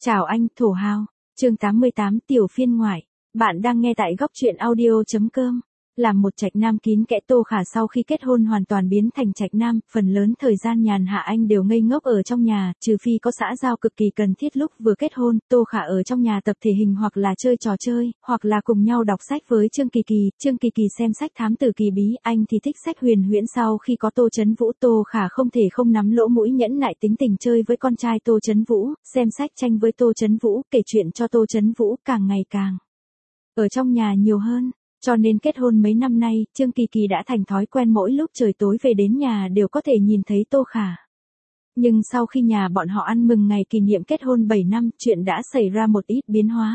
Chào anh, thổ hào. Chương 88 tiểu phiên ngoại. Bạn đang nghe tại góc truyện audio.com. Làm một trạch nam kín kẽ, Tô Khả sau khi kết hôn hoàn toàn biến thành trạch nam, phần lớn thời gian nhàn hạ anh đều ngây ngốc ở trong nhà, trừ phi có xã giao cực kỳ cần thiết. Lúc vừa kết hôn, Tô Khả ở trong nhà tập thể hình hoặc là chơi trò chơi, hoặc là cùng nhau đọc sách với Trương Kỳ Kỳ. Trương Kỳ Kỳ xem sách thám tử kỳ bí, anh thì thích sách huyền huyễn. Sau khi có Tô Chấn Vũ, Tô Khả không thể không nắm lỗ mũi nhẫn nại tính tình chơi với con trai Tô Chấn Vũ, xem sách tranh với Tô Chấn Vũ, kể chuyện cho Tô Chấn Vũ, càng ngày càng ở trong nhà nhiều hơn. Cho nên kết hôn mấy năm nay, Trương Kỳ Kỳ đã thành thói quen mỗi lúc trời tối về đến nhà đều có thể nhìn thấy Tô Khả. Nhưng sau khi nhà bọn họ ăn mừng ngày kỷ niệm kết hôn 7 năm, chuyện đã xảy ra một ít biến hóa.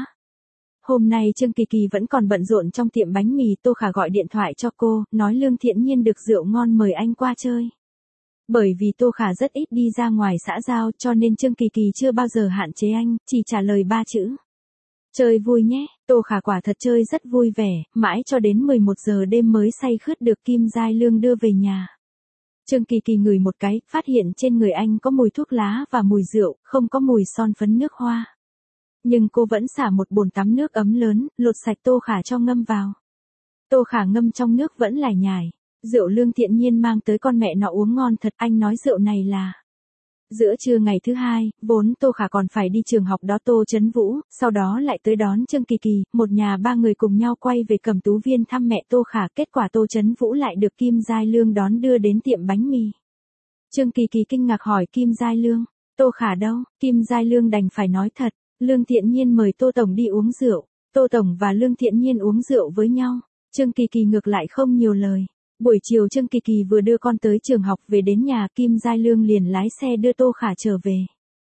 Hôm nay Trương Kỳ Kỳ vẫn còn bận rộn trong tiệm bánh mì, Tô Khả gọi điện thoại cho cô, nói Lương Thiện Nhiên được rượu ngon mời anh qua chơi. Bởi vì Tô Khả rất ít đi ra ngoài xã giao cho nên Trương Kỳ Kỳ chưa bao giờ hạn chế anh, chỉ trả lời 3 chữ. Chơi vui nhé. Tô Khả quả thật chơi rất vui vẻ, mãi cho đến 11 giờ đêm mới say khướt được Kim Giai Lương đưa về nhà. Trương Kỳ Kỳ ngửi một cái, phát hiện trên người anh có mùi thuốc lá và mùi rượu, không có mùi son phấn nước hoa. Nhưng cô vẫn xả một bồn tắm nước ấm lớn, lột sạch Tô Khả cho ngâm vào. Tô Khả ngâm trong nước vẫn lải nhải. Rượu Lương Thiện Nhiên mang tới con mẹ nó uống ngon thật, anh nói rượu này là... Giữa trưa ngày thứ hai, vốn Tô Khả còn phải đi trường học đó Tô Chấn Vũ, sau đó lại tới đón Trương Kỳ Kỳ, một nhà ba người cùng nhau quay về Cẩm Tú Viên thăm mẹ Tô Khả, kết quả Tô Chấn Vũ lại được Kim Giai Lương đón đưa đến tiệm bánh mì. Trương Kỳ Kỳ kinh ngạc hỏi Kim Giai Lương, Tô Khả đâu? Kim Giai Lương đành phải nói thật, Lương Thiện Nhiên mời Tô Tổng đi uống rượu, Tô Tổng và Lương Thiện Nhiên uống rượu với nhau, Trương Kỳ Kỳ ngược lại không nhiều lời. Buổi chiều Trương Kỳ Kỳ vừa đưa con tới trường học về đến nhà, Kim Giai Lương liền lái xe đưa Tô Khả trở về.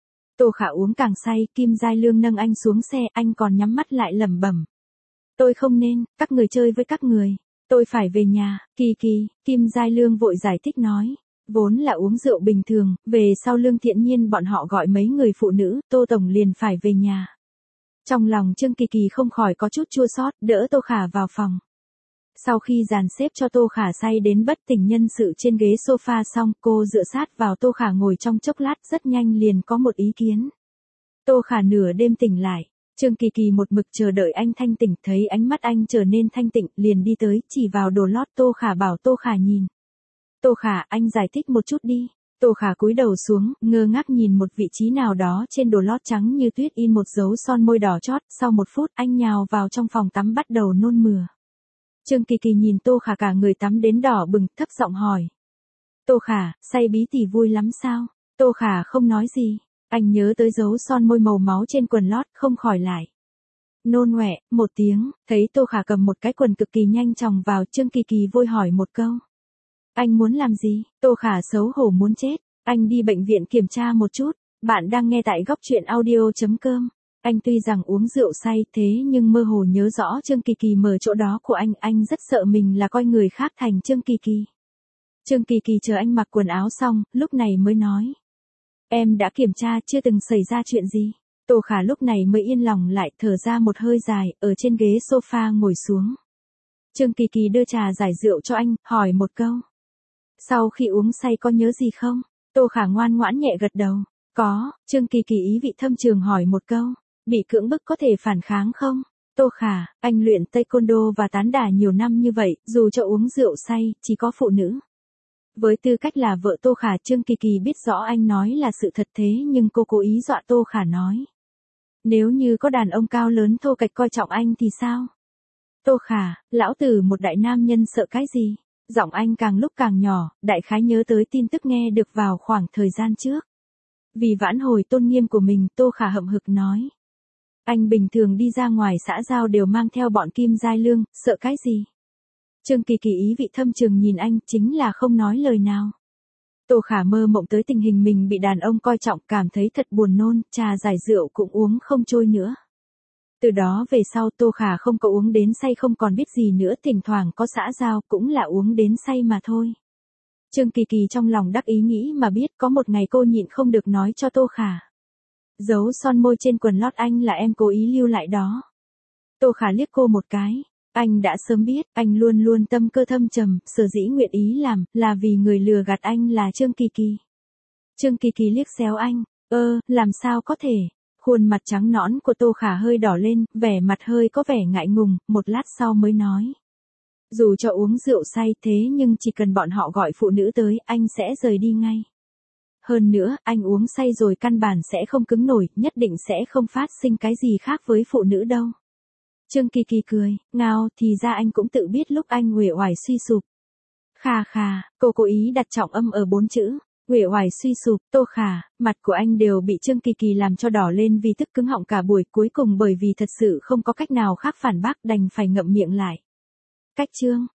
Tô Khả uống càng say, Kim Giai Lương nâng anh xuống xe, anh còn nhắm mắt lại lẩm bẩm. Tôi không nên, các người chơi với các người. Tôi phải về nhà, Kỳ Kỳ, Kim Giai Lương vội giải thích nói. Vốn là uống rượu bình thường, về sau Lương Thiện Nhiên bọn họ gọi mấy người phụ nữ, Tô Tổng liền phải về nhà. Trong lòng Trương Kỳ Kỳ không khỏi có chút chua xót, đỡ Tô Khả vào phòng. Sau khi dàn xếp cho Tô Khả say đến bất tỉnh nhân sự trên ghế sofa xong, cô dựa sát vào Tô Khả ngồi trong chốc lát, rất nhanh liền có một ý kiến. Tô Khả nửa đêm tỉnh lại, Trương Kỳ Kỳ một mực chờ đợi anh thanh tỉnh, thấy ánh mắt anh trở nên thanh tịnh, liền đi tới, chỉ vào đồ lót Tô Khả bảo Tô Khả nhìn. Tô Khả, anh giải thích một chút đi. Tô Khả cúi đầu xuống, ngơ ngác nhìn một vị trí nào đó trên đồ lót trắng như tuyết in một dấu son môi đỏ chót, sau một phút anh nhào vào trong phòng tắm bắt đầu nôn mửa. Trương Kỳ Kỳ nhìn Tô Khả cả người tắm đến đỏ bừng, thấp giọng hỏi. Tô Khả, say bí tỉ vui lắm sao? Tô Khả không nói gì, anh nhớ tới dấu son môi màu máu trên quần lót, không khỏi lại. Nôn ngoẹ, một tiếng, thấy Tô Khả cầm một cái quần cực kỳ nhanh chóng vào, Trương Kỳ Kỳ vội hỏi một câu. Anh muốn làm gì? Tô Khả xấu hổ muốn chết, anh đi bệnh viện kiểm tra một chút, bạn đang nghe tại góc truyện audio.com. Anh tuy rằng uống rượu say thế nhưng mơ hồ nhớ rõ Trương Kỳ Kỳ mở chỗ đó của anh rất sợ mình là coi người khác thành Trương Kỳ Kỳ. Trương Kỳ Kỳ chờ anh mặc quần áo xong, lúc này mới nói. Em đã kiểm tra, chưa từng xảy ra chuyện gì. Tô Khả lúc này mới yên lòng lại, thở ra một hơi dài, ở trên ghế sofa ngồi xuống. Trương Kỳ Kỳ đưa trà giải rượu cho anh, hỏi một câu. Sau khi uống say có nhớ gì không? Tô Khả ngoan ngoãn nhẹ gật đầu. Có, Trương Kỳ Kỳ ý vị thâm trường hỏi một câu. Bị cưỡng bức có thể phản kháng không? Tô Khả, anh luyện taekwondo và tán đả nhiều năm như vậy, dù cho uống rượu say, chỉ có phụ nữ. Với tư cách là vợ Tô Khả, Trương Kỳ Kỳ biết rõ anh nói là sự thật thế nhưng cô cố ý dọa Tô Khả nói. Nếu như có đàn ông cao lớn thô kệch coi trọng anh thì sao? Tô Khả, lão tử một đại nam nhân sợ cái gì? Giọng anh càng lúc càng nhỏ, đại khái nhớ tới tin tức nghe được vào khoảng thời gian trước. Vì vãn hồi tôn nghiêm của mình, Tô Khả hậm hực nói. Anh bình thường đi ra ngoài xã giao đều mang theo bọn Kim Giai Lương, sợ cái gì? Trương Kỳ Kỳ ý vị thâm trường nhìn anh, chính là không nói lời nào. Tô Khả mơ mộng tới tình hình mình bị đàn ông coi trọng, cảm thấy thật buồn nôn, trà giải rượu cũng uống không trôi nữa. Từ đó về sau Tô Khả không có uống đến say, không còn biết gì nữa, thỉnh thoảng có xã giao cũng là uống đến say mà thôi. Trương Kỳ Kỳ trong lòng đắc ý nghĩ mà biết có một ngày cô nhịn không được nói cho Tô Khả. Dấu son môi trên quần lót anh là em cố ý lưu lại đó. Tô Khả liếc cô một cái. Anh đã sớm biết, anh luôn luôn tâm cơ thâm trầm, sở dĩ nguyện ý làm, là vì người lừa gạt anh là Trương Kỳ Kỳ. Trương Kỳ Kỳ liếc xéo anh. Làm sao có thể? Khuôn mặt trắng nõn của Tô Khả hơi đỏ lên, vẻ mặt hơi có vẻ ngại ngùng, một lát sau mới nói. Dù cho uống rượu say thế nhưng chỉ cần bọn họ gọi phụ nữ tới, anh sẽ rời đi ngay. Hơn nữa, anh uống say rồi căn bản sẽ không cứng nổi, nhất định sẽ không phát sinh cái gì khác với phụ nữ đâu. Trương Kỳ Kỳ cười, ngao, thì ra anh cũng tự biết lúc anh uể oải suy sụp. Khà khà, cô cố ý đặt trọng âm ở 4 chữ. Uể oải suy sụp, Tô Khả, mặt của anh đều bị Trương Kỳ Kỳ làm cho đỏ lên vì tức cứng họng cả buổi, cuối cùng bởi vì thật sự không có cách nào khác phản bác đành phải ngậm miệng lại. Cách chương